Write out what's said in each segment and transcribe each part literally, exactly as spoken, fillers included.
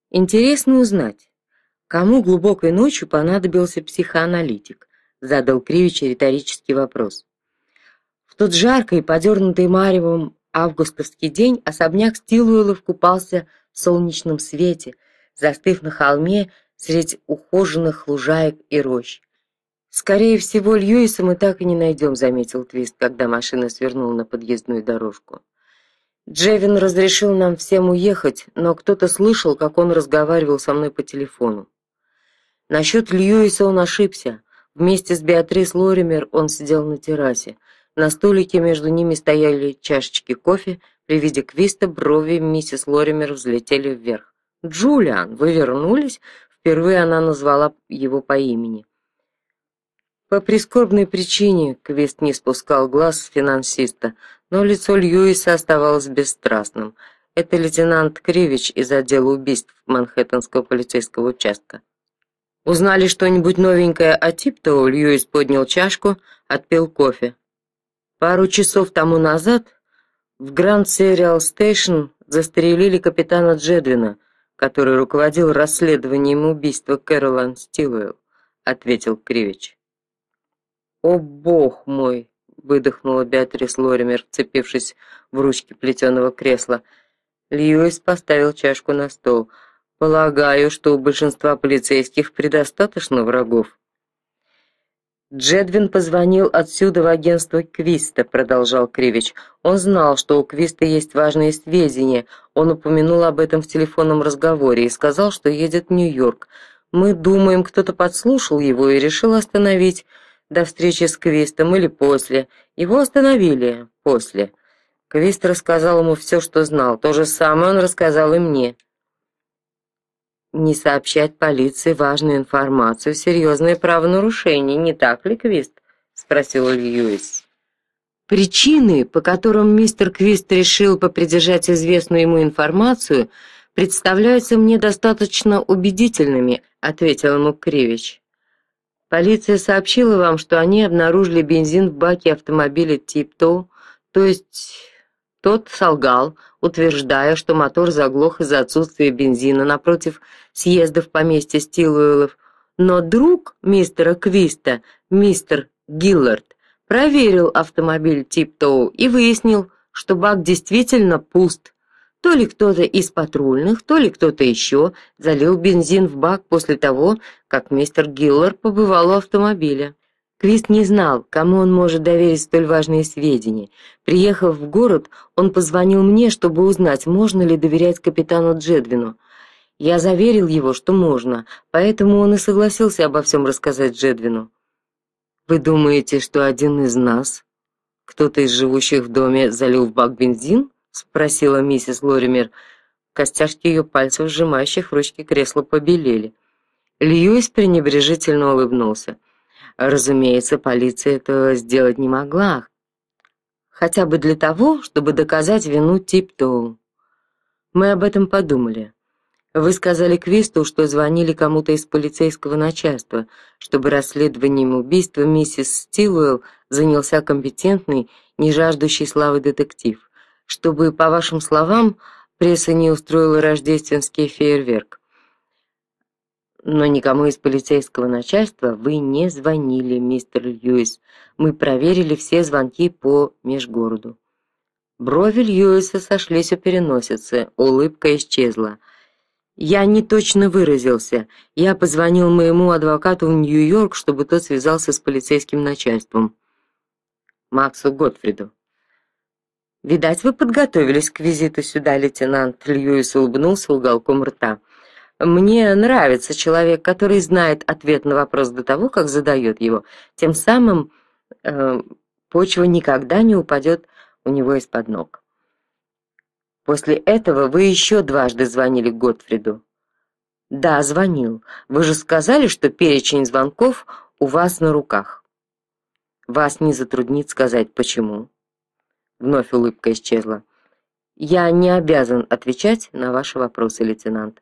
Интересно узнать, кому глубокой ночью понадобился психоаналитик, задал Кривич риторический вопрос. В тот жаркий, подернутый маревом августовский день особняк Стилуэллов купался в солнечном свете, застыв на холме среди ухоженных лужаек и рощ. Скорее всего, Льюиса мы так и не найдем, заметил Твист, когда машина свернула на подъездную дорожку. Джевин разрешил нам всем уехать, но кто-то слышал, как он разговаривал со мной по телефону. Насчет Льюиса он ошибся. Вместе с Беатрис Лоример он сидел на террасе. На столике между ними стояли чашечки кофе. При виде Квиста брови миссис Лоример взлетели вверх. «Джулиан, вы вернулись?» Впервые она назвала его по имени. По прискорбной причине Квист не спускал глаз с финансиста, но лицо Льюиса оставалось бесстрастным. Это лейтенант Кривич из отдела убийств Манхэттенского полицейского участка. Узнали что-нибудь новенькое о Типтоу? Льюис поднял чашку, отпил кофе. Пару часов тому назад в Grand Serial Station застрелили капитана Джедвина, который руководил расследованием убийства Кэролайн Стилуэлл, ответил Кривич. «О, бог мой!» — выдохнула Беатрис Лоример, вцепившись в ручки плетеного кресла. Льюис поставил чашку на стол. «Полагаю, что у большинства полицейских предостаточно врагов». «Джедвин позвонил отсюда в агентство Квиста», — продолжал Кривич. «Он знал, что у Квиста есть важные сведения. Он упомянул об этом в телефонном разговоре и сказал, что едет в Нью-Йорк. Мы думаем, кто-то подслушал его и решил остановить до встречи с Квистом или после. Его остановили после. Квист рассказал ему все, что знал. То же самое он рассказал и мне. Не сообщать полиции важную информацию — серьезное правонарушение, не так ли, Квист? Спросил Льюис. Причины, по которым мистер Квист решил попридержать известную ему информацию, представляются мне достаточно убедительными, ответил ему Кривич. Полиция сообщила вам, что они обнаружили бензин в баке автомобиля Типтоу, то есть тот солгал, утверждая, что мотор заглох из-за отсутствия бензина напротив съезда в поместье Стилуэллов. Но друг мистера Квиста, мистер Гиллард, проверил автомобиль Типтоу и выяснил, что бак действительно пуст. То ли кто-то из патрульных, то ли кто-то еще залил бензин в бак после того, как мистер Гиллард побывал у автомобиля. Квист не знал, кому он может доверить столь важные сведения. Приехав в город, он позвонил мне, чтобы узнать, можно ли доверять капитану Джедвину. Я заверил его, что можно, поэтому он и согласился обо всем рассказать Джедвину. Вы думаете, что один из нас, кто-то из живущих в доме, залил в бак бензин? Спросила миссис Лоример. Костяшки ее пальцев, сжимающих в ручке кресла, побелели. Льюис пренебрежительно улыбнулся. Разумеется, полиция этого сделать не могла, хотя бы для того, чтобы доказать вину Типтоу. Мы об этом подумали. Вы сказали Квисту, что звонили кому-то из полицейского начальства, чтобы расследованием убийства миссис Стилуэлл занялся компетентный, не жаждущий славы детектив. Чтобы, по вашим словам, пресса не устроила рождественский фейерверк. Но никому из полицейского начальства вы не звонили, мистер Льюис. Мы проверили все звонки по межгороду. Брови Льюиса сошлись у переносицы, улыбка исчезла. Я не точно выразился. Я позвонил моему адвокату в Нью-Йорк, чтобы тот связался с полицейским начальством. Максу Готфриду. Видать, вы подготовились к визиту сюда, лейтенант. Льюис улыбнулся уголком рта. Мне нравится человек, который знает ответ на вопрос до того, как задает его. Тем самым э, почва никогда не упадет у него из-под ног. После этого вы еще дважды звонили Готфриду. Да, звонил. Вы же сказали, что перечень звонков у вас на руках. Вас не затруднит сказать почему. Вновь улыбка исчезла. Я не обязан отвечать на ваши вопросы, лейтенант.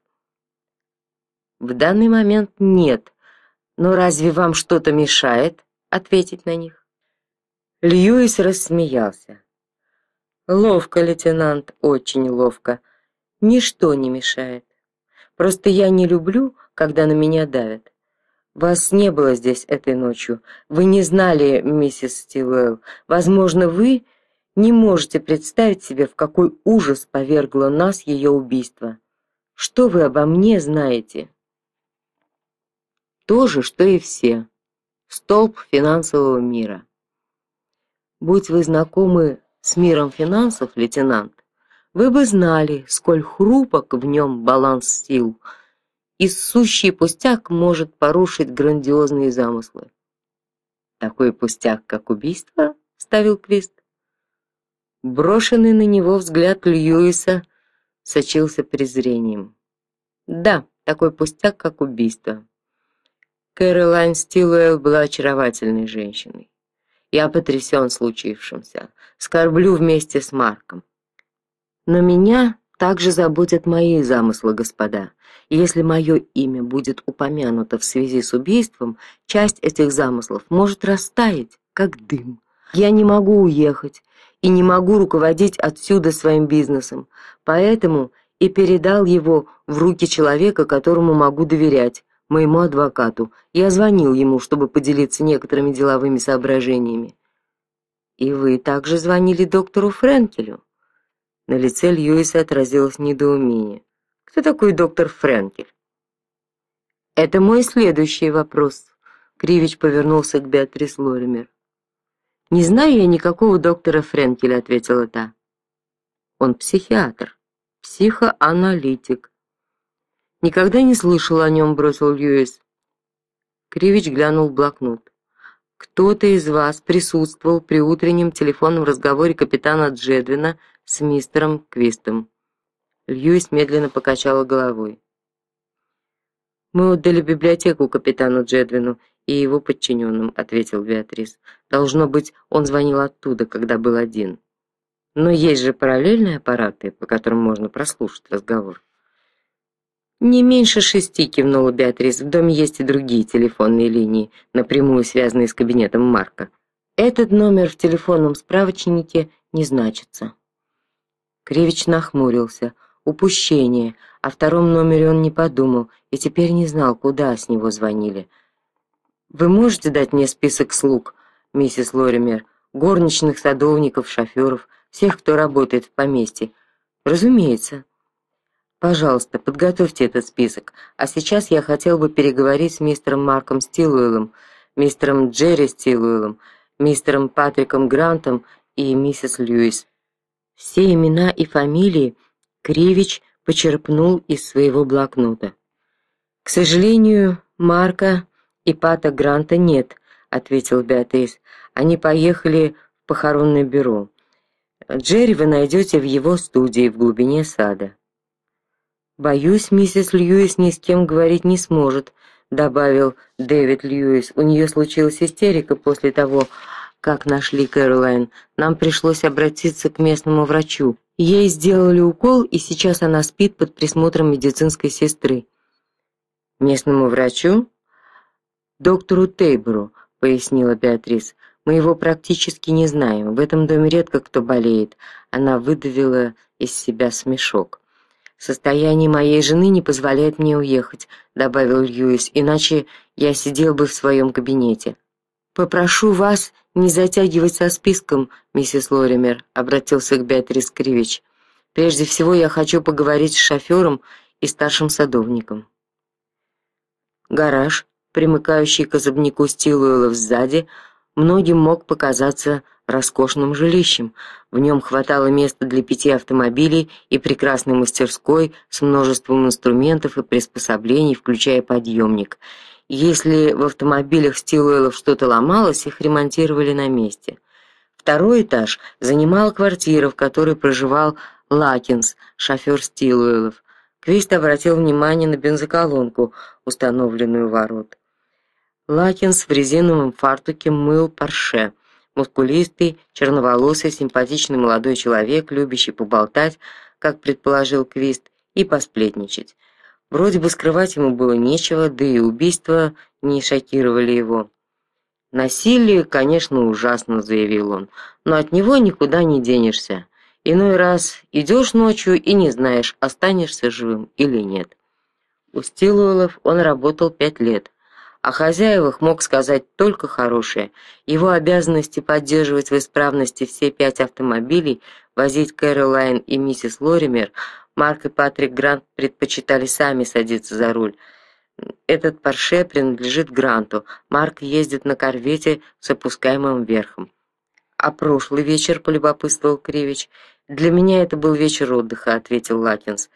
В данный момент нет. Но разве вам что-то мешает ответить на них? Льюис рассмеялся. Ловко, лейтенант, очень ловко. Ничто не мешает. Просто я не люблю, когда на меня давят. Вас не было здесь этой ночью. Вы не знали миссис Стилуэлл. Возможно, вы не можете представить себе, в какой ужас повергло нас ее убийство. Что вы обо мне знаете? То же, что и все. Столб финансового мира. Будь вы знакомы с миром финансов, лейтенант, вы бы знали, сколь хрупок в нем баланс сил, и сущий пустяк может порушить грандиозные замыслы. Такой пустяк, как убийство, ставил Квист. Брошенный на него взгляд Льюиса сочился презрением. Да, такой пустяк, как убийство. Кэролайн Стилуэлл была очаровательной женщиной. Я потрясен случившимся, скорблю вместе с Марком. Но меня также заботят мои замыслы, господа. И если мое имя будет упомянуто в связи с убийством, часть этих замыслов может растаять, как дым. Я не могу уехать и не могу руководить отсюда своим бизнесом, поэтому и передал его в руки человека, которому могу доверять, моему адвокату. Я звонил ему, чтобы поделиться некоторыми деловыми соображениями. И вы также звонили доктору Френкелю? На лице Льюиса отразилось недоумение. Кто такой доктор Френкель? Это мой следующий вопрос. Кривич повернулся к Беатрис Лоример. Не знаю я никакого доктора Френкеля, ответила та. Он психиатр, психоаналитик. Никогда не слышал о нем, бросил Льюис. Кривич глянул в блокнот. Кто-то из вас присутствовал при утреннем телефонном разговоре капитана Джедвина с мистером Квистом. Льюис медленно покачал головой. Мы отдали библиотеку капитану Джедвину и его подчиненным», — ответил Беатрис. Должно быть, он звонил оттуда, когда был один. Но есть же параллельные аппараты, по которым можно прослушать разговор. Не меньше шести, кивнула Беатрис. В доме есть и другие телефонные линии, напрямую связанные с кабинетом Марка. Этот номер в телефонном справочнике не значится. Кривич нахмурился. Упущение. О втором номере он не подумал и теперь не знал, куда с него звонили. Вы можете дать мне список слуг, миссис Лоример, горничных, садовников, шофёров, всех, кто работает в поместье? Разумеется. Пожалуйста, подготовьте этот список. А сейчас я хотел бы переговорить с мистером Марком Стилуэллом, мистером Джерри Стилуэллом, мистером Патриком Грантом и миссис Льюис. Все имена и фамилии Кривич почерпнул из своего блокнота. К сожалению, Марка и Пата Гранта нет, ответил Беатрис. Они поехали в похоронное бюро. Джерри вы найдете в его студии в глубине сада. Боюсь, миссис Льюис ни с кем говорить не сможет, добавил Дэвид Льюис. У нее случилась истерика после того, как нашли Кэролайн. Нам пришлось обратиться к местному врачу. Ей сделали укол, и сейчас она спит под присмотром медицинской сестры. Местному врачу? Доктору Тейбору, пояснила Беатрис. Мы его практически не знаем. В этом доме редко кто болеет. Она выдавила из себя смешок. Состояние моей жены не позволяет мне уехать, добавил Льюис, иначе я сидел бы в своем кабинете. Попрошу вас не затягивать со списком, миссис Лоример, обратился к Беатрис Кривич. Прежде всего я хочу поговорить с шофёром и старшим садовником. Гараж, примыкающий к особняку Стилуэллов сзади, многим мог показаться роскошным жилищем. В нем хватало места для пяти автомобилей и прекрасной мастерской с множеством инструментов и приспособлений, включая подъемник. Если в автомобилях Стилуэллов что-то ломалось, их ремонтировали на месте. Второй этаж занимала квартира, в которой проживал Лакинс, шофёр Стилуэллов. Квист обратил внимание на бензоколонку, установленную у ворот. Лакинс в резиновом фартуке мыл Порше. Мускулистый, черноволосый, симпатичный молодой человек, любящий поболтать, как предположил Квист, и посплетничать. Вроде бы скрывать ему было нечего, да и убийства не шокировали его. Насилие, конечно, ужасно, заявил он, но от него никуда не денешься. Иной раз идешь ночью и не знаешь, останешься живым или нет. У Стилуэллов он работал пять лет. О хозяевах мог сказать только хорошее. Его обязанности поддерживать в исправности все пять автомобилей, возить Кэролайн и миссис Лоример, Марк и Патрик Грант предпочитали сами садиться за руль. Этот Порше принадлежит Гранту. Марк ездит на корвете с опускаемым верхом. А прошлый вечер, полюбопытствовал Кривич. Для меня это был вечер отдыха, ответил Лакинс.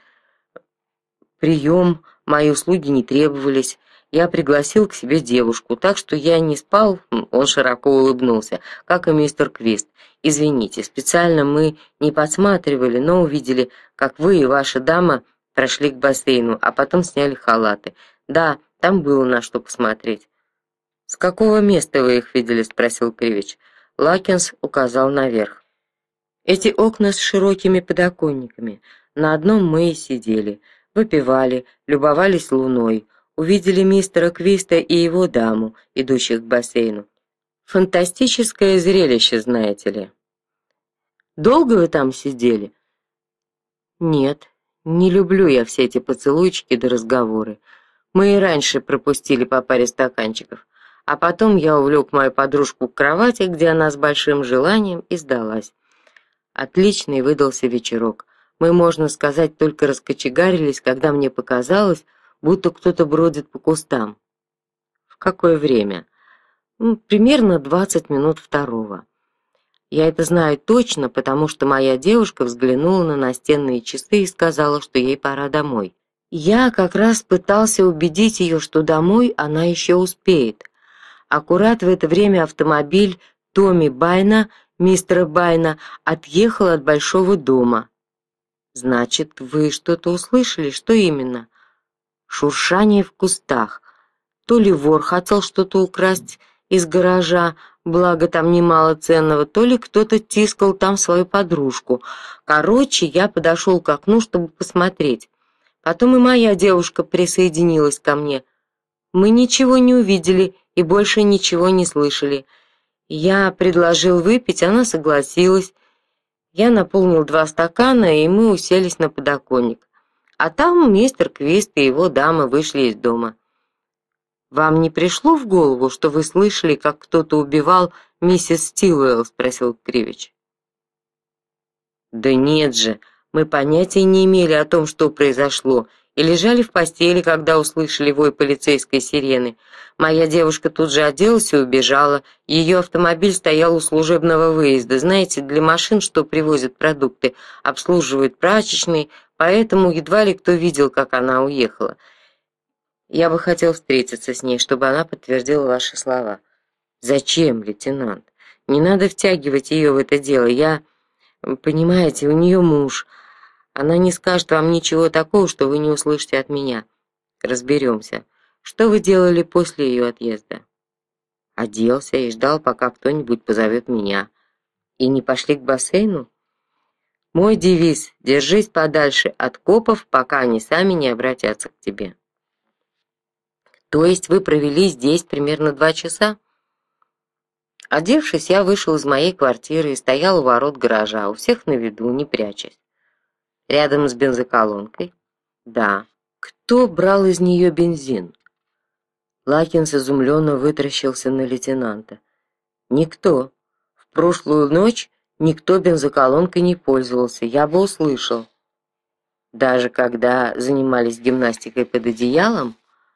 Прием, мои услуги не требовались. Я пригласил к себе девушку, так что я не спал, он широко улыбнулся, как и мистер Квист. Извините, специально мы не подсматривали, но увидели, как вы и ваша дама прошли к бассейну, а потом сняли халаты. Да, там было на что посмотреть. С какого места вы их видели, спросил Кривич. Лакинс указал наверх. Эти окна с широкими подоконниками. На одном мы и сидели, выпивали, любовались луной. Увидели мистера Квиста и его даму, идущих к бассейну. Фантастическое зрелище, знаете ли. Долго вы там сидели? Нет, не люблю я все эти поцелуйчики да разговоры. Мы и раньше пропустили по паре стаканчиков, а потом я увлек мою подружку к кровати, где она с большим желанием и сдалась. Отличный выдался вечерок. Мы, можно сказать, только раскочегарились, когда мне показалось, будто кто-то бродит по кустам. В какое время? Ну, примерно двадцать минут второго. Я это знаю точно, потому что моя девушка взглянула на настенные часы и сказала, что ей пора домой. Я как раз пытался убедить ее, что домой она еще успеет. Аккурат в это время автомобиль Томми Байна, мистера Байна, отъехал от большого дома. Значит, вы что-то услышали, что именно? Шуршание в кустах. То ли вор хотел что-то украсть из гаража, благо там немало ценного, то ли кто-то тискал там свою подружку. Короче, я подошел к окну, чтобы посмотреть. Потом и моя девушка присоединилась ко мне. Мы ничего не увидели и больше ничего не слышали. Я предложил выпить, она согласилась. Я наполнил два стакана, и мы уселись на подоконник. А там мистер Квист и его дама вышли из дома. Вам не пришло в голову, что вы слышали, как кто-то убивал миссис Стилуэлл, спросил Кривич. Да нет же, мы понятия не имели о том, что произошло, и лежали в постели, когда услышали вой полицейской сирены. Моя девушка тут же оделась и убежала. Ее автомобиль стоял у служебного выезда, знаете, для машин, что привозят продукты, обслуживают прачечные, поэтому едва ли кто видел, как она уехала. Я бы хотел встретиться с ней, чтобы она подтвердила ваши слова. Зачем, лейтенант? Не надо втягивать ее в это дело. Я, понимаете, у нее муж. Она не скажет вам ничего такого, что вы не услышите от меня. Разберемся. Что вы делали после ее отъезда? Оделся и ждал, пока кто-нибудь позовет меня. И не пошли к бассейну? Мой девиз: держись подальше от копов, пока они сами не обратятся к тебе. То есть вы провели здесь примерно два часа? Одевшись, я вышел из моей квартиры и стоял у ворот гаража, у всех на виду, не прячась. Рядом с бензоколонкой? Да. Кто брал из нее бензин? Лакинс изумленно вытаращился на лейтенанта. Никто. В прошлую ночь никто бензоколонкой не пользовался, я бы услышал. Даже когда занимались гимнастикой под одеялом?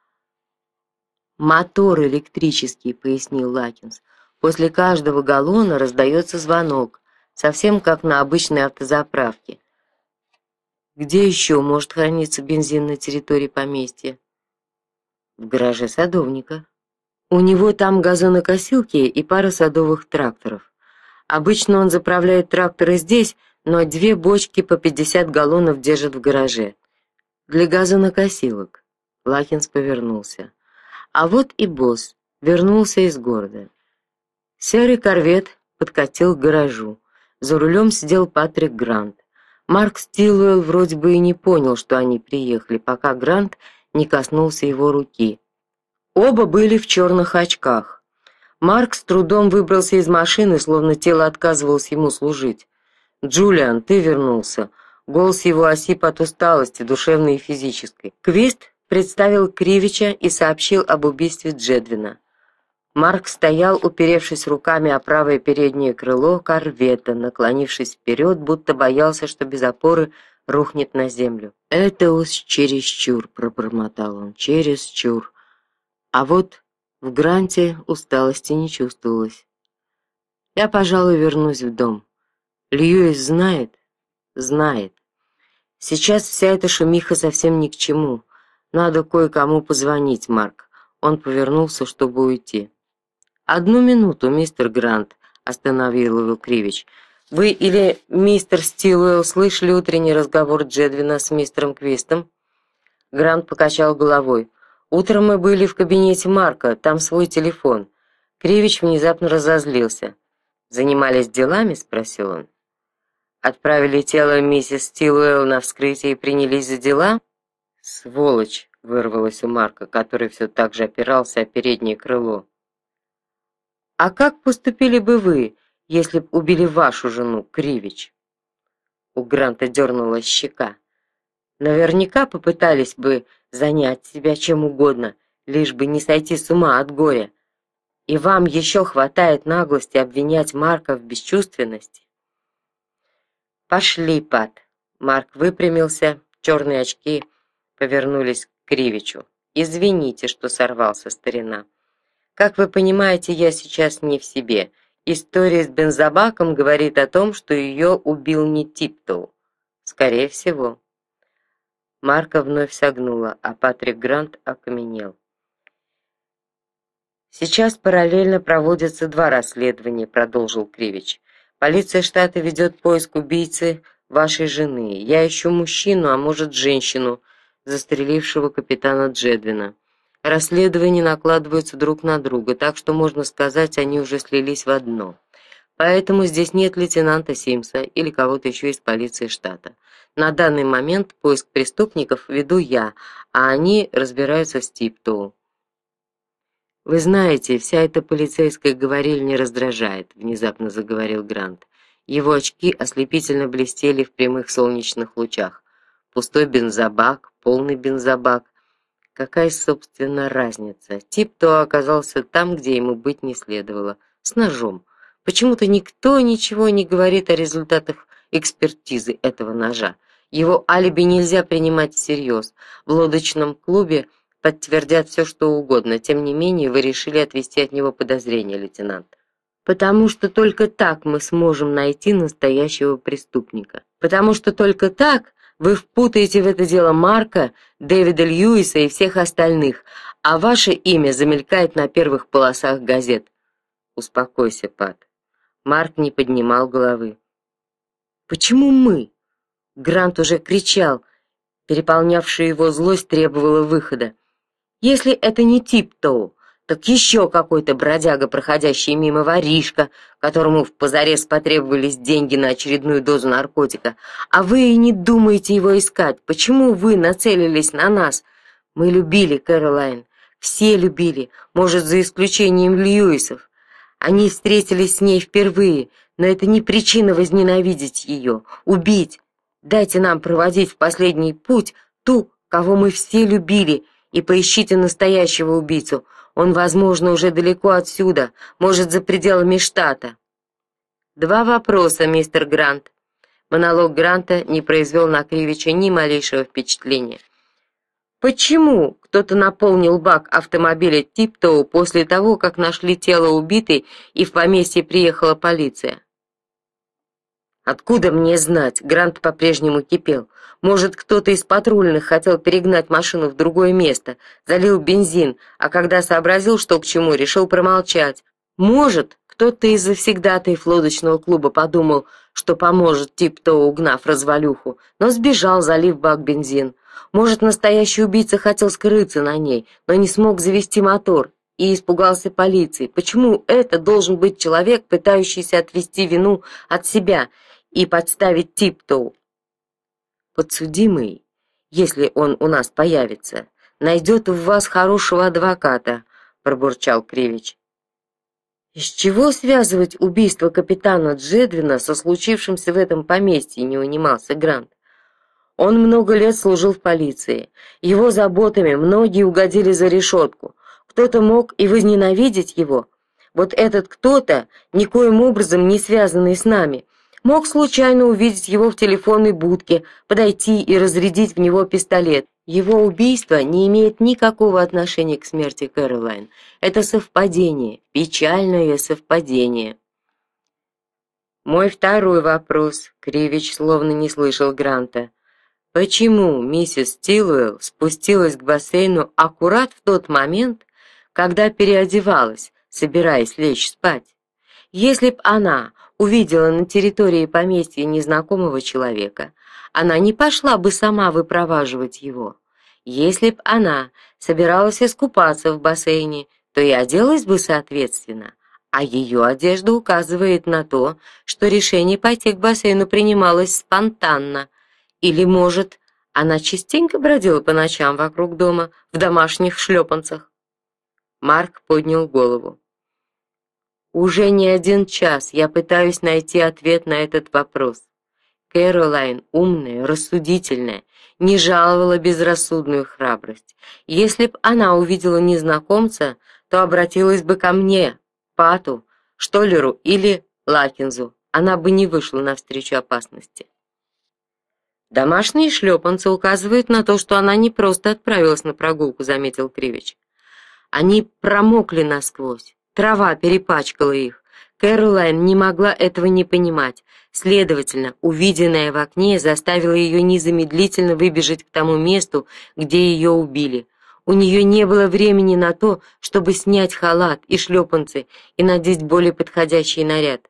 Мотор электрический, пояснил Лакинс. После каждого галлона раздается звонок, совсем как на обычной автозаправке. Где еще может храниться бензин на территории поместья? В гараже садовника. У него там газонокосилки и пара садовых тракторов. Обычно он заправляет тракторы здесь, но две бочки по пятьдесят галлонов держит в гараже. Для газонокосилок. Лакинс повернулся. А вот и босс вернулся из города. Серый корвет подкатил к гаражу. За рулем сидел Патрик Грант. Марк Стилуэлл вроде бы и не понял, что они приехали, пока Грант не коснулся его руки. Оба были в черных очках. Марк с трудом выбрался из машины, словно тело отказывалось ему служить. «Джулиан, ты вернулся». Голос его осип от усталости, душевной и физической. Квист представил Кривича и сообщил об убийстве Джедвина. Марк стоял, уперевшись руками о правое переднее крыло корвета, наклонившись вперед, будто боялся, что без опоры рухнет на землю. «Это уж чересчур», — пробормотал он, — «чересчур». А вот в Гранте усталости не чувствовалось. «Я, пожалуй, вернусь в дом. Льюис знает?» «Знает. Сейчас вся эта шумиха совсем ни к чему. Надо кое-кому позвонить, Марк». Он повернулся, чтобы уйти. «Одну минуту, мистер Грант», — остановил его Кривич. «Вы или мистер Стилуэлл слышали утренний разговор Джедвина с мистером Квистом?» Грант покачал головой. «Утром мы были в кабинете Марка, там свой телефон». Кривич внезапно разозлился. «Занимались делами?» — спросил он. «Отправили тело миссис Стилуэлл на вскрытие и принялись за дела?» «Сволочь!» — вырвалось у Марка, который все так же опирался о переднее крыло. «А как поступили бы вы, если б убили вашу жену, Кривич?» У Гранта дернулась щека. «Наверняка попытались бы занять себя чем угодно, лишь бы не сойти с ума от горя. И вам еще хватает наглости обвинять Марка в бесчувственности?» «Пошли, Пат!» Марк выпрямился, черные очки повернулись к Кривичу. «Извините, что сорвался, старина. Как вы понимаете, я сейчас не в себе. История с бензобаком говорит о том, что ее убил не Типтоу. Скорее всего». Марка вновь согнула, а Патрик Грант окаменел. «Сейчас параллельно проводятся два расследования», — продолжил Кривич. «Полиция штата ведет поиск убийцы вашей жены. Я ищу мужчину, а может, женщину, застрелившего капитана Джедвина. Расследования накладываются друг на друга, так что, можно сказать, они уже слились в одно. Поэтому здесь нет лейтенанта Симса или кого-то еще из полиции штата. На данный момент поиск преступников веду я, а они разбираются с Типтоу». «Вы знаете, вся эта полицейская говорильня раздражает», — внезапно заговорил Грант. Его очки ослепительно блестели в прямых солнечных лучах. Пустой бензобак, полный бензобак. Какая, собственно, разница? Типтоу оказался там, где ему быть не следовало, с ножом. Почему-то никто ничего не говорит о результатах экспертизы этого ножа. Его алиби нельзя принимать всерьез. В лодочном клубе подтвердят все, что угодно. Тем не менее, вы решили отвести от него подозрения, лейтенант. Потому что только так мы сможем найти настоящего преступника. Потому что только так вы впутаете в это дело Марка, Дэвида Льюиса и всех остальных, а ваше имя замелькает на первых полосах газет. Успокойся, Пат. Марк не поднимал головы. Почему мы? Грант уже кричал. Переполнявшая его злость требовала выхода. Если это не Типтоу, так еще какой-то бродяга, проходящий мимо воришка, которому впозарез потребовались деньги на очередную дозу наркотика. А вы и не думаете его искать. Почему вы нацелились на нас? Мы любили Кэролайн. Все любили, может, за исключением Льюисов. Они встретились с ней впервые, но это не причина возненавидеть ее, убить. Дайте нам проводить в последний путь ту, кого мы все любили, и поищите настоящего убийцу. Он, возможно, уже далеко отсюда, может, за пределами штата. Два вопроса, мистер Грант. Монолог Гранта не произвел на Кривича ни малейшего впечатления. Почему кто-то наполнил бак автомобиля Типтоу после того, как нашли тело убитой и в поместье приехала полиция? Откуда мне знать? Грант по-прежнему кипел. Может, кто-то из патрульных хотел перегнать машину в другое место, залил бензин, а когда сообразил, что к чему, решил промолчать. Может, кто-то из завсегдатаев лодочного клуба подумал, что поможет Типтоу, угнав развалюху, но сбежал, залив бак бензин. Может, настоящий убийца хотел скрыться на ней, но не смог завести мотор и испугался полиции. Почему это должен быть человек, пытающийся отвести вину от себя и подставить Типтоу? Подсудимый, если он у нас появится, найдет в вас хорошего адвоката, пробурчал Кривич. Из чего связывать убийство капитана Джедвина со случившимся в этом поместье, не унимался Грант. Он много лет служил в полиции. Его заботами многие угодили за решетку. Кто-то мог и возненавидеть его. Вот этот кто-то, никоим образом не связанный с нами, мог случайно увидеть его в телефонной будке, подойти и разрядить в него пистолет. Его убийство не имеет никакого отношения к смерти Кэролайн. Это совпадение, печальное совпадение. Мой второй вопрос. Кривич словно не слышал Гранта. Почему миссис Стилуэлл спустилась к бассейну аккурат в тот момент, когда переодевалась, собираясь лечь спать? Если б она увидела на территории поместья незнакомого человека, она не пошла бы сама выпроваживать его. Если б она собиралась искупаться в бассейне, то и оделась бы соответственно, а ее одежда указывает на то, что решение пойти к бассейну принималось спонтанно. Или, может, она частенько бродила по ночам вокруг дома в домашних шлепанцах? Марк поднял голову. Уже не один час я пытаюсь найти ответ на этот вопрос. Кэролайн, умная, рассудительная, не жаловала безрассудную храбрость. Если б она увидела незнакомца, то обратилась бы ко мне, Пату, Штоллеру или Лакинзу. Она бы не вышла навстречу опасности. Домашние шлепанцы указывают на то, что она не просто отправилась на прогулку, заметил Кривич. Они промокли насквозь. Трава перепачкала их. Кэролайн не могла этого не понимать. Следовательно, увиденное в окне заставило ее незамедлительно выбежать к тому месту, где ее убили. У нее не было времени на то, чтобы снять халат и шлепанцы и надеть более подходящий наряд.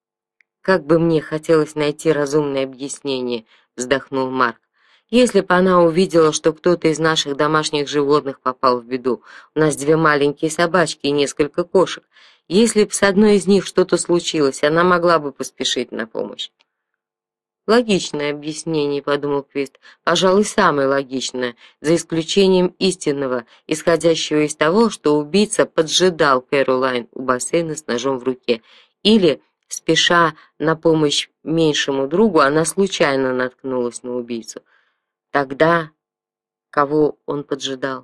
Как бы мне хотелось найти разумное объяснение, вздохнул Марк. Если бы она увидела, что кто-то из наших домашних животных попал в беду. У нас две маленькие собачки и несколько кошек. Если бы с одной из них что-то случилось, она могла бы поспешить на помощь. Логичное объяснение, подумал Квист. Пожалуй, самое логичное, за исключением истинного, исходящего из того, что убийца поджидал Кэролайн у бассейна с ножом в руке, или, спеша на помощь меньшему другу, она случайно наткнулась на убийцу. Тогда кого он поджидал?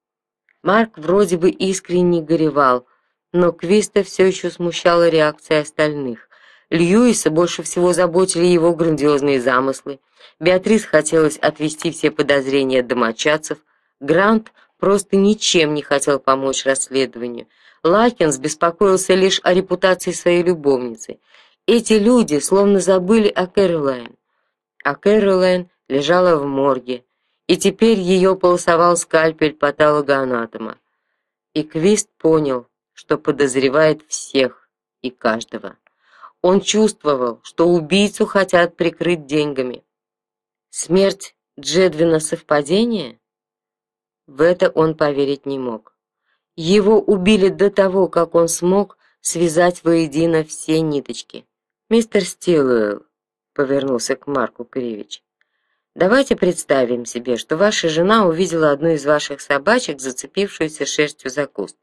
Марк вроде бы искренне горевал, но Квиста все еще смущала реакция остальных. Льюиса больше всего заботили его грандиозные замыслы. Беатрис хотелось отвести все подозрения от домочадцев. Грант просто ничем не хотел помочь расследованию. Лакинс беспокоился лишь о репутации своей любовницы. Эти люди словно забыли о Кэролайн. А Кэролайн лежала в морге, и теперь ее полосовал скальпель патологоанатома. И Квист понял, что подозревает всех и каждого. Он чувствовал, что убийцу хотят прикрыть деньгами. Смерть Джедвина совпадение? В это он поверить не мог. Его убили до того, как он смог связать воедино все ниточки. Мистер Стилуэлл повернулся к Марку Кривич. Давайте представим себе, что ваша жена увидела одну из ваших собачек, зацепившуюся шерстью за куст.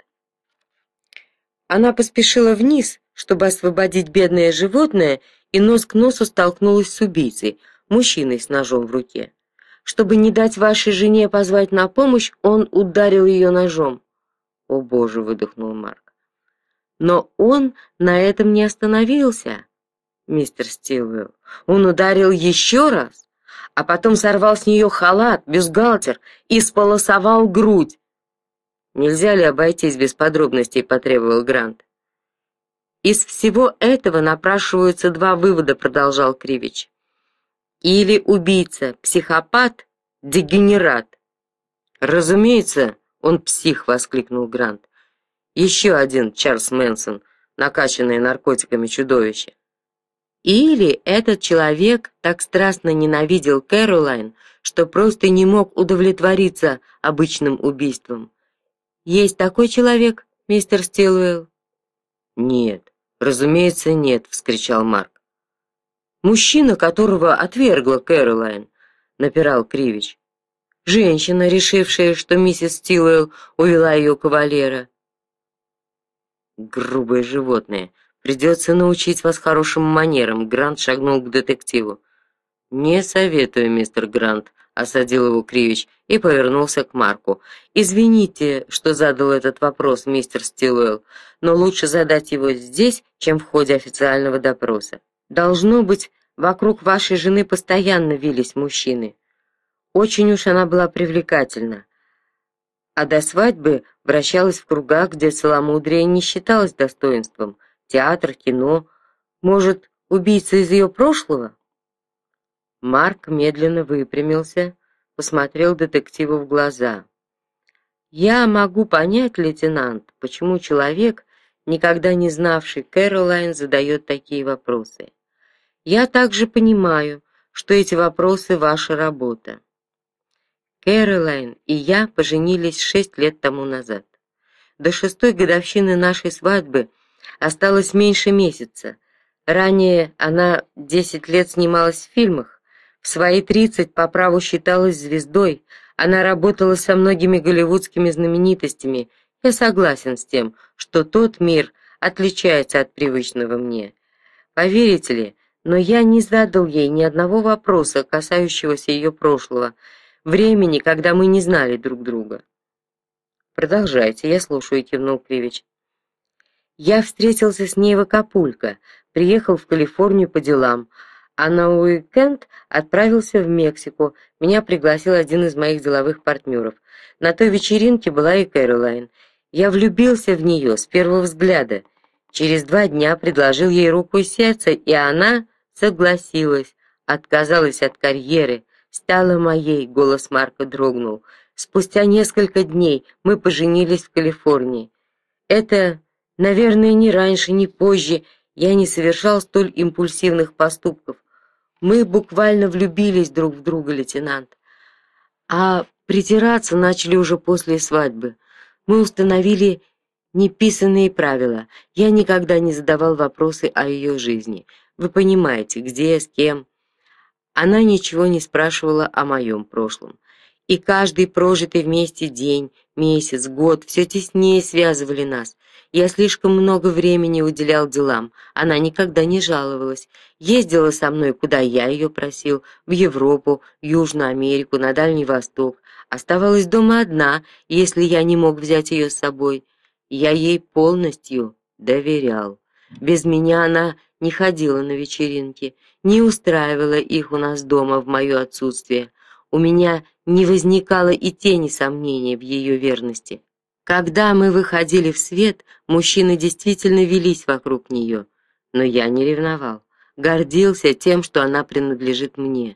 Она поспешила вниз, чтобы освободить бедное животное, и нос к носу столкнулась с убийцей, мужчиной с ножом в руке. Чтобы не дать вашей жене позвать на помощь, он ударил ее ножом. О, боже, выдохнул Марк. Но он на этом не остановился, мистер Стилуэлл. Он ударил еще раз, а потом сорвал с нее халат, бюстгальтер и сполосовал грудь. Нельзя ли обойтись без подробностей, потребовал Грант. Из всего этого напрашиваются два вывода, продолжал Кривич. Или убийца психопат, дегенерат. Разумеется, он псих, воскликнул Грант. Еще один Чарльз Мэнсон, накачанный наркотиками чудовище. Или этот человек так страстно ненавидел Кэролайн, что просто не мог удовлетвориться обычным убийством. Есть такой человек, мистер Стилуэлл? Нет, разумеется, нет, вскричал Марк. Мужчина, которого отвергла Кэролайн, напирал Кривич. Женщина, решившая, что миссис Стилуэлл увела ее кавалера. Грубое животное. Придется научить вас хорошим манерам. Грант шагнул к детективу. «Не советую, мистер Грант», — осадил его Кривич и повернулся к Марку. «Извините, что задал этот вопрос, мистер Стилуэлл, но лучше задать его здесь, чем в ходе официального допроса. Должно быть, вокруг вашей жены постоянно вились мужчины. Очень уж она была привлекательна. А до свадьбы вращалась в кругах, где целомудрие не считалось достоинством. Театр, кино. Может, убийца из ее прошлого?» Марк медленно выпрямился, посмотрел детективу в глаза. «Я могу понять, лейтенант, почему человек, никогда не знавший Кэролайн, задает такие вопросы. Я также понимаю, что эти вопросы ваша работа. Кэролайн и я поженились шесть лет тому назад. До шестой годовщины нашей свадьбы осталось меньше месяца. Ранее она десять лет снималась в фильмах. В свои тридцать по праву считалась звездой. Она работала со многими голливудскими знаменитостями. Я согласен с тем, что тот мир отличается от привычного мне. Поверите ли, но я не задал ей ни одного вопроса, касающегося ее прошлого, времени, когда мы не знали друг друга. Продолжайте, я слушаю, кивнул Кривич. Я встретился с ней в Акапулько, приехал в Калифорнию по делам, а на уикенд отправился в Мексику. Меня пригласил один из моих деловых партнеров. На той вечеринке была и Кэролайн. Я влюбился в нее с первого взгляда. Через два дня предложил ей руку и сердце, и она согласилась, отказалась от карьеры, стала моей. Голос Марка дрогнул. Спустя несколько дней мы поженились в Калифорнии. Это, наверное, ни раньше, ни позже я не совершал столь импульсивных поступков. Мы буквально влюбились друг в друга, лейтенант. А притираться начали уже после свадьбы. Мы установили неписанные правила. Я никогда не задавал вопросы о ее жизни. Вы понимаете, где, с кем. Она ничего не спрашивала о моем прошлом. И каждый прожитый вместе день, месяц, год все теснее связывали нас. Я слишком много времени уделял делам. Она никогда не жаловалась. Ездила со мной, куда я ее просил, в Европу, Южную Америку, на Дальний Восток. Оставалась дома одна, если я не мог взять ее с собой. Я ей полностью доверял. Без меня она не ходила на вечеринки, не устраивала их у нас дома в мое отсутствие. У меня не возникало и тени сомнения в ее верности. Когда мы выходили в свет, мужчины действительно велись вокруг нее, но я не ревновал, гордился тем, что она принадлежит мне.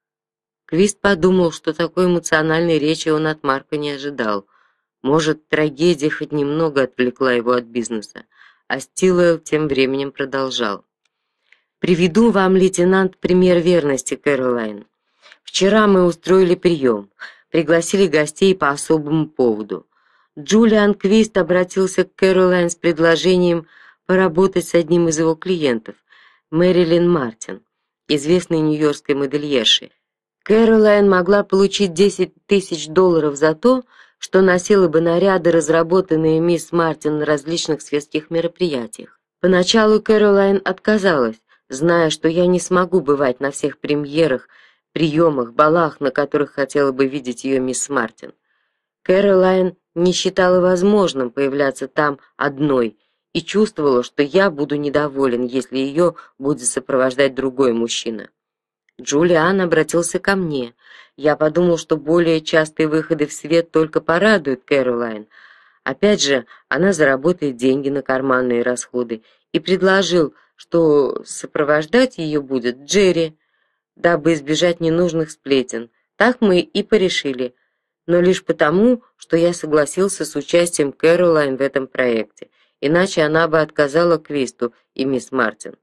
Квист подумал, что такой эмоциональной речи он от Марка не ожидал. Может, трагедия хоть немного отвлекла его от бизнеса, а Стилуэлл тем временем продолжал. Приведу вам, лейтенант, пример верности Кэролайн. Вчера мы устроили прием, пригласили гостей по особому поводу. Джулиан Квист обратился к Кэролайн с предложением поработать с одним из его клиентов, Мэрилин Мартин, известной нью-йоркской модельершей. Кэролайн могла получить десять тысяч долларов за то, что носила бы наряды, разработанные мисс Мартин на различных светских мероприятиях. Поначалу Кэролайн отказалась, зная, что я не смогу бывать на всех премьерах, приемах, балах, на которых хотела бы видеть ее мисс Мартин. Кэролайн не считала возможным появляться там одной и чувствовала, что я буду недоволен, если ее будет сопровождать другой мужчина. Джулиан обратился ко мне. Я подумал, что более частые выходы в свет только порадуют Кэролайн. Опять же, она заработает деньги на карманные расходы, и предложил, что сопровождать ее будет Джерри, дабы избежать ненужных сплетен. Так мы и порешили, но лишь потому, что я согласился с участием Кэролайн в этом проекте, иначе она бы отказала Квисту и мисс Мартин.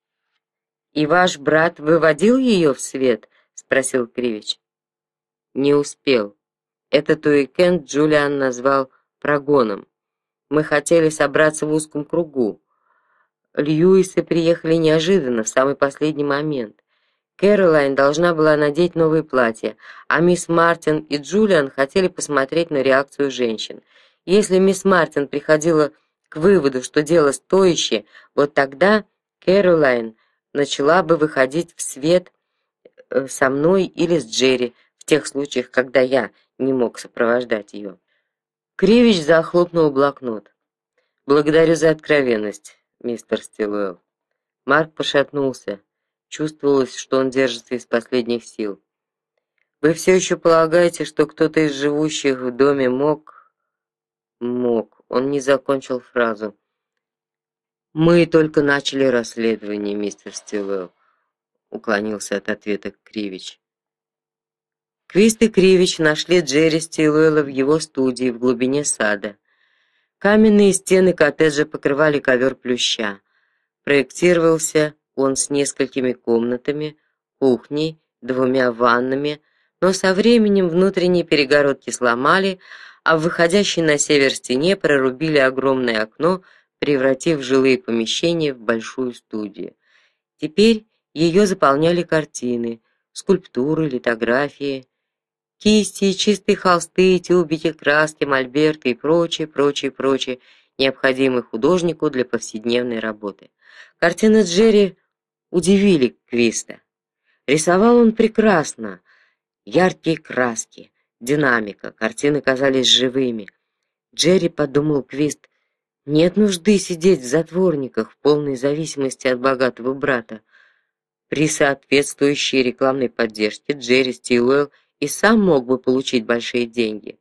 «И ваш брат выводил ее в свет?» — спросил Кривич. «Не успел. Этот уикенд Джулиан назвал прогоном. Мы хотели собраться в узком кругу. Льюисы приехали неожиданно, в самый последний момент. Кэролайн должна была надеть новые платья, а мисс Мартин и Джулиан хотели посмотреть на реакцию женщин. Если мисс Мартин приходила к выводу, что дело стоящее, вот тогда Кэролайн начала бы выходить в свет э, со мной или с Джерри в тех случаях, когда я не мог сопровождать ее. Кривич захлопнул блокнот. Благодарю за откровенность, мистер Стиллуэлл. Марк пошатнулся. Чувствовалось, что он держится из последних сил. Вы все еще полагаете, что кто-то из живущих в доме мог... Мог. Он не закончил фразу. Мы только начали расследование, мистер Стиллуэлл. Уклонился от ответа Кривич. Квист и Кривич нашли Джерри Стиллуэлла в его студии в глубине сада. Каменные стены коттеджа покрывали ковер плюща. Проектировался он с несколькими комнатами, кухней, двумя ваннами, но со временем внутренние перегородки сломали, а в выходящей на север стене прорубили огромное окно, превратив жилые помещения в большую студию. Теперь ее заполняли картины, скульптуры, литографии, кисти, чистые холсты, тюбики, краски, мольберты и прочее, прочее, прочее, необходимые художнику для повседневной работы. Картины Джерри удивили Квиста. Рисовал он прекрасно, яркие краски, динамика, картины казались живыми. Джерри, подумал Квист, нет нужды сидеть в затворниках в полной зависимости от богатого брата. При соответствующей рекламной поддержке Джерри Стиллуэлл и сам мог бы получить большие деньги.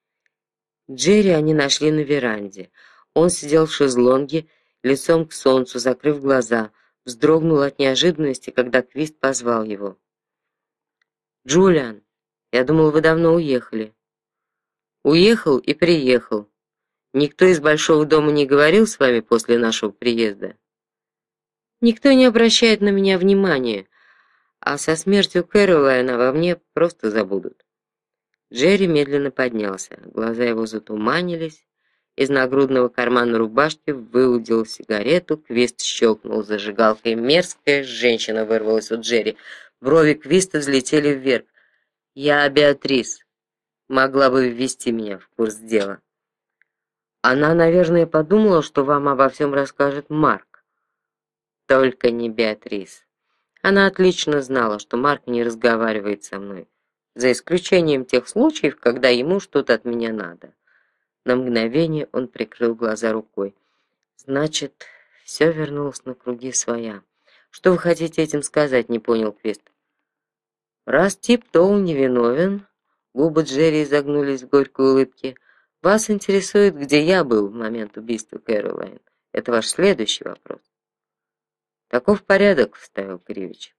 Джерри они нашли на веранде. Он сидел в шезлонге, лицом к солнцу, закрыв глаза, вздрогнул от неожиданности, когда Квист позвал его. «Джулиан, я думал, вы давно уехали». «Уехал и приехал. Никто из большого дома не говорил с вами после нашего приезда?» «Никто не обращает на меня внимания, а со смертью Кэролайн во мне просто забудут». Джерри медленно поднялся, глаза его затуманились. Из нагрудного кармана рубашки выудил сигарету, Квист щелкнул зажигалкой. Мерзкая женщина вырвалась у Джерри. Брови Квиста взлетели вверх. «Я Беатрис. Могла бы ввести меня в курс дела». «Она, наверное, подумала, что вам обо всем расскажет Марк». «Только не Беатрис. Она отлично знала, что Марк не разговаривает со мной, за исключением тех случаев, когда ему что-то от меня надо». На мгновение он прикрыл глаза рукой. Значит, все вернулось на круги своя. Что вы хотите этим сказать, не понял Квист. Раз тип Тоул невиновен, губы Джерри изогнулись в горькой улыбке. Вас интересует, где я был в момент убийства Кэролайн. Это ваш следующий вопрос. Таков порядок, вставил Кривич.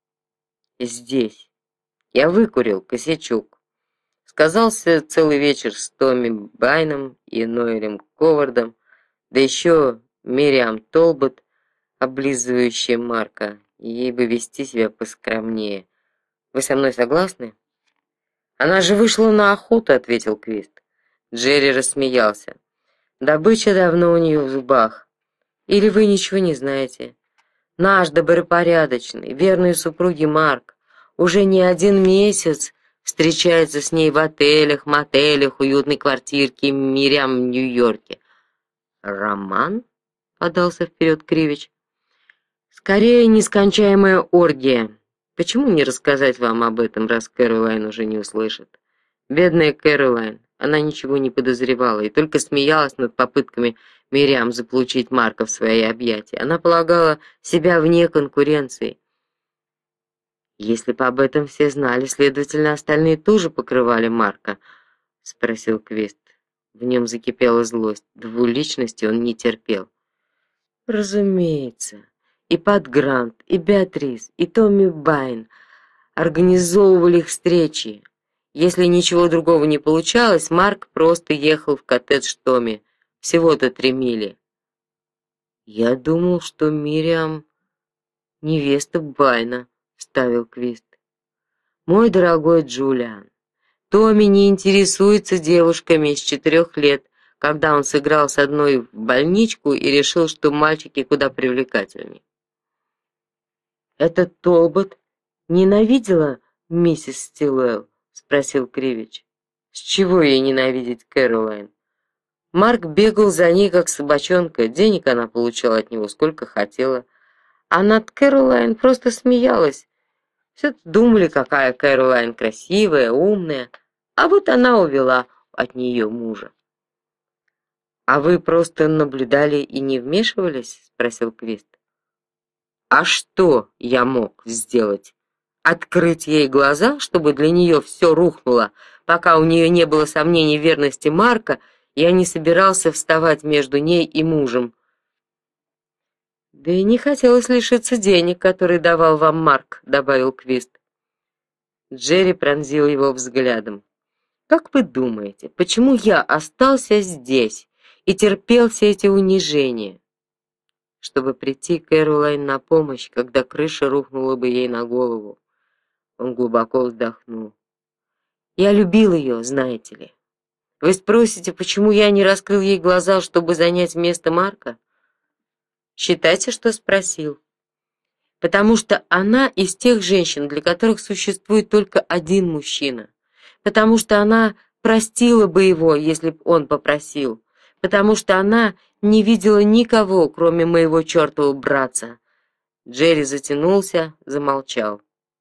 Здесь. Я выкурил косячок. Сказался целый вечер с Томми Байном и Ноэлем Ковардом, да еще Мириам Толбот, облизывающая Марка, ей бы вести себя поскромнее. Вы со мной согласны? Она же вышла на охоту, ответил Квист. Джерри рассмеялся. Добыча давно у нее в зубах. Или вы ничего не знаете? Наш добропорядочный, верный супруге Марк уже не один месяц встречается с ней в отелях, мотелях, уютной квартирке Мириам в Нью-Йорке. Роман? Подался вперед Кривич. Скорее, нескончаемая оргия. Почему не рассказать вам об этом, раз Кэролайн уже не услышит? Бедная Кэролайн, она ничего не подозревала и только смеялась над попытками Мириам заполучить Марка в свои объятия. Она полагала себя вне конкуренции. Если бы об этом все знали, следовательно, остальные тоже покрывали Марка, спросил Квист. В нем закипела злость, двуличности он не терпел. Разумеется, и Пат Грант, и Беатрис, и Томми Байн организовывали их встречи. Если ничего другого не получалось, Марк просто ехал в коттедж Томми, всего-то три мили. Я думал, что Мириам невеста Байна, вставил Квист. Мой дорогой Джулиан, Томми не интересуется девушками с четырех лет, когда он сыграл с одной в больничку и решил, что мальчики куда привлекательнее. Этот Толбот ненавидела миссис Стиллуэлл, спросил Кривич. С чего ей ненавидеть Кэролайн? Марк бегал за ней как собачонка, денег она получала от него сколько хотела, а над Кэролайн просто смеялась. Все думали, какая Кэролайн красивая, умная, а вот она увела от нее мужа. А вы просто наблюдали и не вмешивались, спросил Квист. А что я мог сделать? Открыть ей глаза, чтобы для нее все рухнуло, пока у нее не было сомнений в верности Марка, я не собирался вставать между ней и мужем. Да и не хотелось лишиться денег, которые давал вам Марк, добавил Квист. Джерри пронзил его взглядом. Как вы думаете, почему я остался здесь и терпел все эти унижения? Чтобы прийти Кэролайн на помощь, когда крыша рухнула бы ей на голову. Он глубоко вздохнул. Я любил ее, знаете ли. Вы спросите, почему я не раскрыл ей глаза, чтобы занять место Марка? Считайте, что спросил. Потому что она из тех женщин, для которых существует только один мужчина. Потому что она простила бы его, если б он попросил. Потому что она не видела никого, кроме моего чертового братца. Джерри затянулся, замолчал.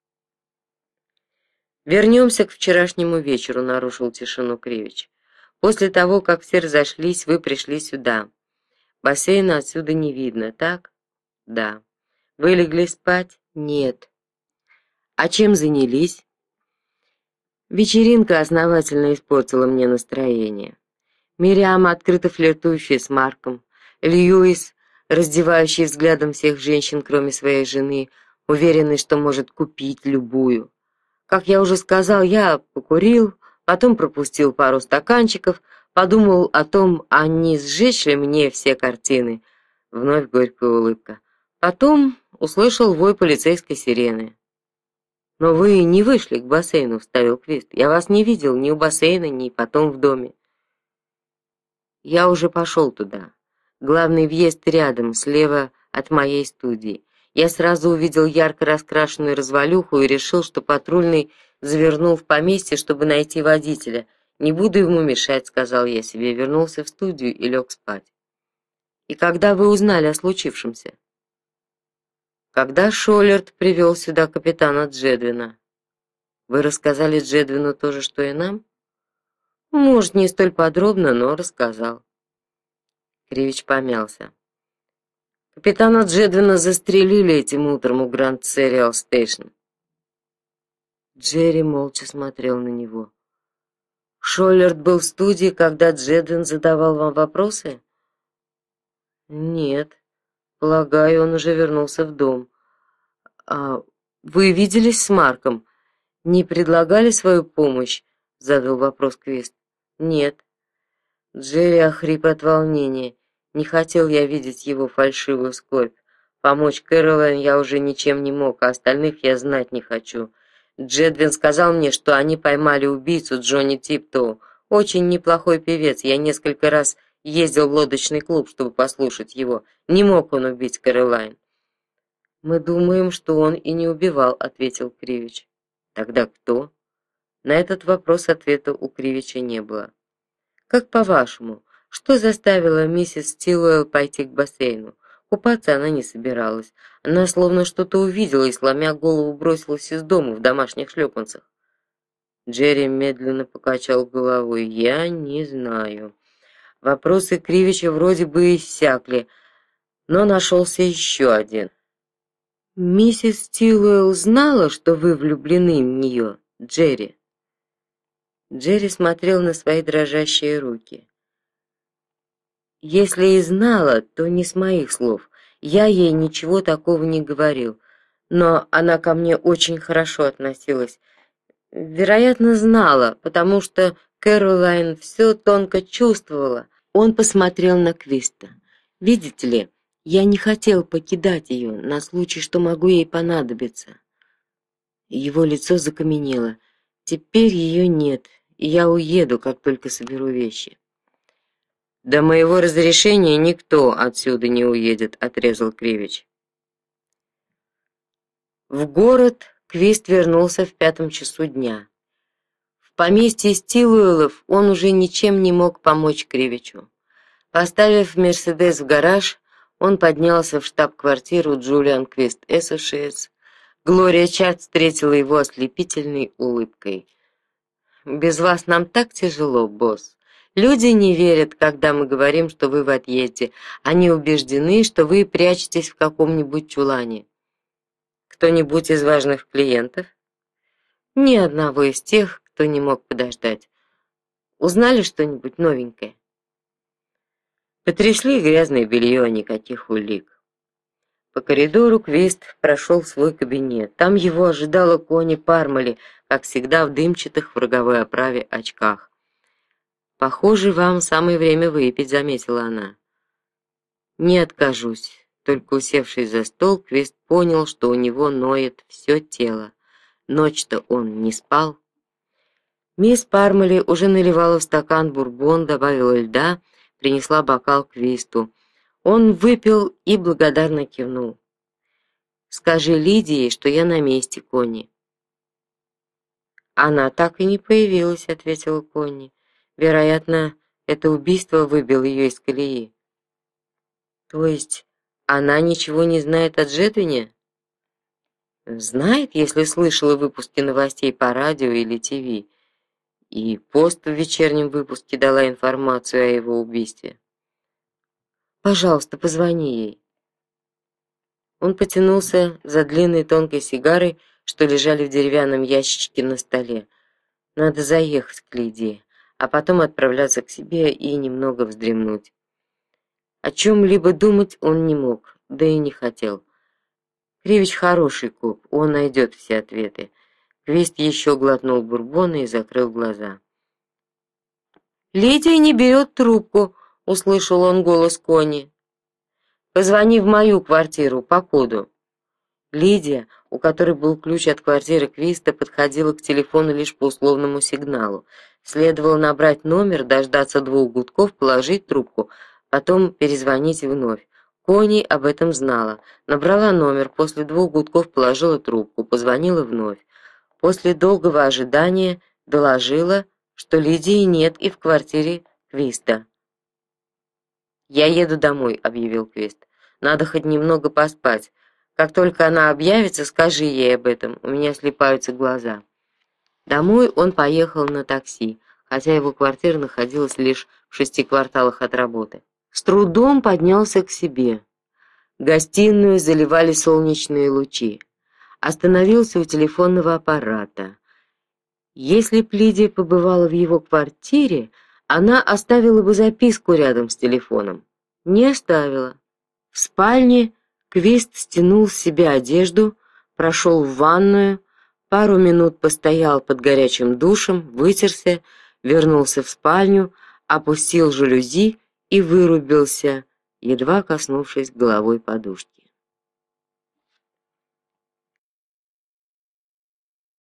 Вернемся к вчерашнему вечеру, нарушил тишину Кривич. После того, как все разошлись, вы пришли сюда. Бассейна отсюда не видно, так? Да. Вы легли спать? Нет. А чем занялись? Вечеринка основательно испортила мне настроение. Мириам, открыто флиртующая с Марком, Льюис, раздевающий взглядом всех женщин, кроме своей жены, уверенный, что может купить любую. Как я уже сказал, я покурил, потом пропустил пару стаканчиков, подумал о том, а не сжечь ли мне все картины. Вновь горькая улыбка. Потом услышал вой полицейской сирены. Но вы не вышли к бассейну, вставил Квист. Я вас не видел ни у бассейна, ни потом в доме. Я уже пошел туда. Главный въезд рядом, слева от моей студии. Я сразу увидел ярко раскрашенную развалюху и решил, что патрульный завернул в поместье, чтобы найти водителя. Не буду ему мешать, сказал я себе, вернулся в студию и лег спать. И когда вы узнали о случившемся? Когда Шоллерд привел сюда капитана Джедвина. Вы рассказали Джедвину то же, что и нам? Может, не столь подробно, но рассказал. Кривич помялся. Капитана Джедвина застрелили этим утром у Гранд Сериал Стейшн. Джерри молча смотрел на него. Шоллерд был в студии, когда Джедвин задавал вам вопросы? Нет. Полагаю, он уже вернулся в дом. А вы виделись с Марком? Не предлагали свою помощь? Задал вопрос Квист. Нет. Джерри охрип от волнения. Не хотел я видеть его фальшивую скорбь. Помочь Кэролайн я уже ничем не мог, а остальных я знать не хочу. Джедвин сказал мне, что они поймали убийцу Джонни Типтоу. Очень неплохой певец. Я несколько раз ездил в лодочный клуб, чтобы послушать его. Не мог он убить Кэролайн. Мы думаем, что он и не убивал, ответил Кривич. Тогда кто? На этот вопрос ответа у Кривича не было. Как по-вашему, что заставило миссис Стилуэлл пойти к бассейну? Купаться она не собиралась. Она словно что-то увидела и, сломя голову, бросилась из дома в домашних шлепанцах. Джерри медленно покачал головой. Я не знаю. Вопросы Кривича вроде бы иссякли, но нашелся еще один. Миссис Стилуэлл знала, что вы влюблены в нее, Джерри. Джерри смотрел на свои дрожащие руки. Если и знала, то не с моих слов. Я ей ничего такого не говорил, но она ко мне очень хорошо относилась. Вероятно, знала, потому что Кэролайн все тонко чувствовала. Он посмотрел на Квиста. Видите ли, я не хотел покидать ее на случай, что могу ей понадобиться. Его лицо закаменело. Теперь ее нет, и я уеду, как только соберу вещи. До моего разрешения никто отсюда не уедет, отрезал Кривич. В город Квист вернулся в пятом часу дня. В поместье Стилуэллов он уже ничем не мог помочь Кривичу. Поставив Мерседес в гараж, он поднялся в штаб-квартиру Джулиан Квист Associates, Глория Чат встретила его ослепительной улыбкой. «Без вас нам так тяжело, босс. Люди не верят, когда мы говорим, что вы в отъезде. Они убеждены, что вы прячетесь в каком-нибудь чулане. Кто-нибудь из важных клиентов?» «Ни одного из тех, кто не мог подождать. Узнали что-нибудь новенькое?» Потрясли грязное белье, никаких улик. По коридору Квист прошел в свой кабинет. Там его ожидала Конни Пармали, как всегда в дымчатых в роговой оправе очках. «Похоже, вам самое время выпить», — заметила она. «Не откажусь». Только усевшись за стол, Квист понял, что у него ноет все тело. Ночь-то он не спал. Мисс Пармали уже наливала в стакан бурбон, добавила льда, принесла бокал Квисту. Он выпил и благодарно кивнул. «Скажи Лидии, что я на месте, Конни». «Она так и не появилась», — ответила Конни. «Вероятно, это убийство выбило ее из колеи». «То есть она ничего не знает о Джедвине?» «Знает, если слышала выпуски новостей по радио или ТВ. И пост в вечернем выпуске дала информацию о его убийстве. Пожалуйста, позвони ей». Он потянулся за длинной тонкой сигарой, что лежали в деревянном ящичке на столе. Надо заехать к Лидии, а потом отправляться к себе и немного вздремнуть. О чем-либо думать он не мог, да и не хотел. Кривич хороший коп, он найдет все ответы. Квист еще глотнул бурбона и закрыл глаза. «Лидия не берет трубку», — услышал он голос Конни. «Позвони в мою квартиру по коду». Лидия, у которой был ключ от квартиры Квиста, подходила к телефону лишь по условному сигналу. Следовало набрать номер, дождаться двух гудков, положить трубку, потом перезвонить вновь. Конни об этом знала. Набрала номер, после двух гудков положила трубку, позвонила вновь. После долгого ожидания доложила, что Лидии нет и в квартире Квиста. «Я еду домой», — объявил Квист. «Надо хоть немного поспать. Как только она объявится, скажи ей об этом. У меня слипаются глаза». Домой он поехал на такси, хотя его квартира находилась лишь в шести кварталах от работы. С трудом поднялся к себе. Гостиную заливали солнечные лучи. Остановился у телефонного аппарата. Если б Лидия побывала в его квартире, она оставила бы записку рядом с телефоном. Не оставила. В спальне Квист стянул с себя одежду, прошел в ванную, пару минут постоял под горячим душем, вытерся, вернулся в спальню, опустил жалюзи и вырубился, едва коснувшись головой подушки.